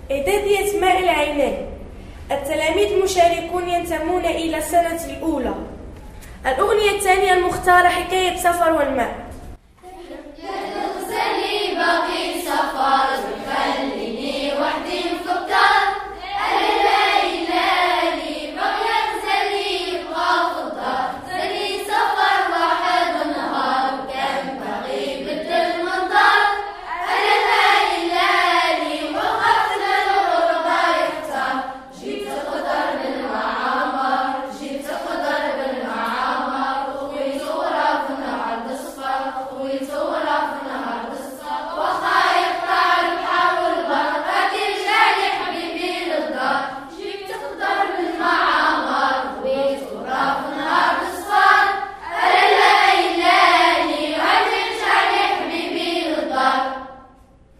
إعدادية ماء العينين. التلاميذ المشاركون ينتمون إلى السنة الأولى. الأغنية الثانية المختارة حكاية سفر والماء.